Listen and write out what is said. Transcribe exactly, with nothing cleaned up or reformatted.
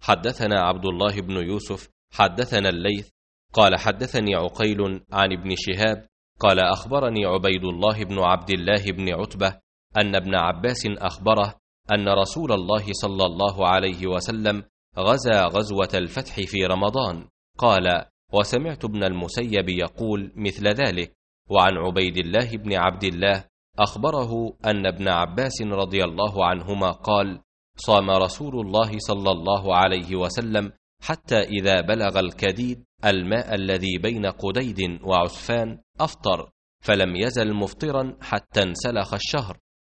حدثنا عبد الله بن يوسف حدثنا الليث قال حدثني عقيل عن ابن شهاب قال أخبرني عبيد الله بن عبد الله بن عتبة أن ابن عباس أخبره أن رسول الله صلى الله عليه وسلم غزا غزوة الفتح في رمضان. قال: وسمعت ابن المسيب يقول مثل ذلك. وعن عبيد الله بن عبد الله أخبره أن ابن عباس رضي الله عنهما قال: صام رسول الله صلى الله عليه وسلم حتى إذا بلغ الكديد الماء الذي بين قديد وعسفان أفطر، فلم يزل مفطرا حتى انسلخ الشهر.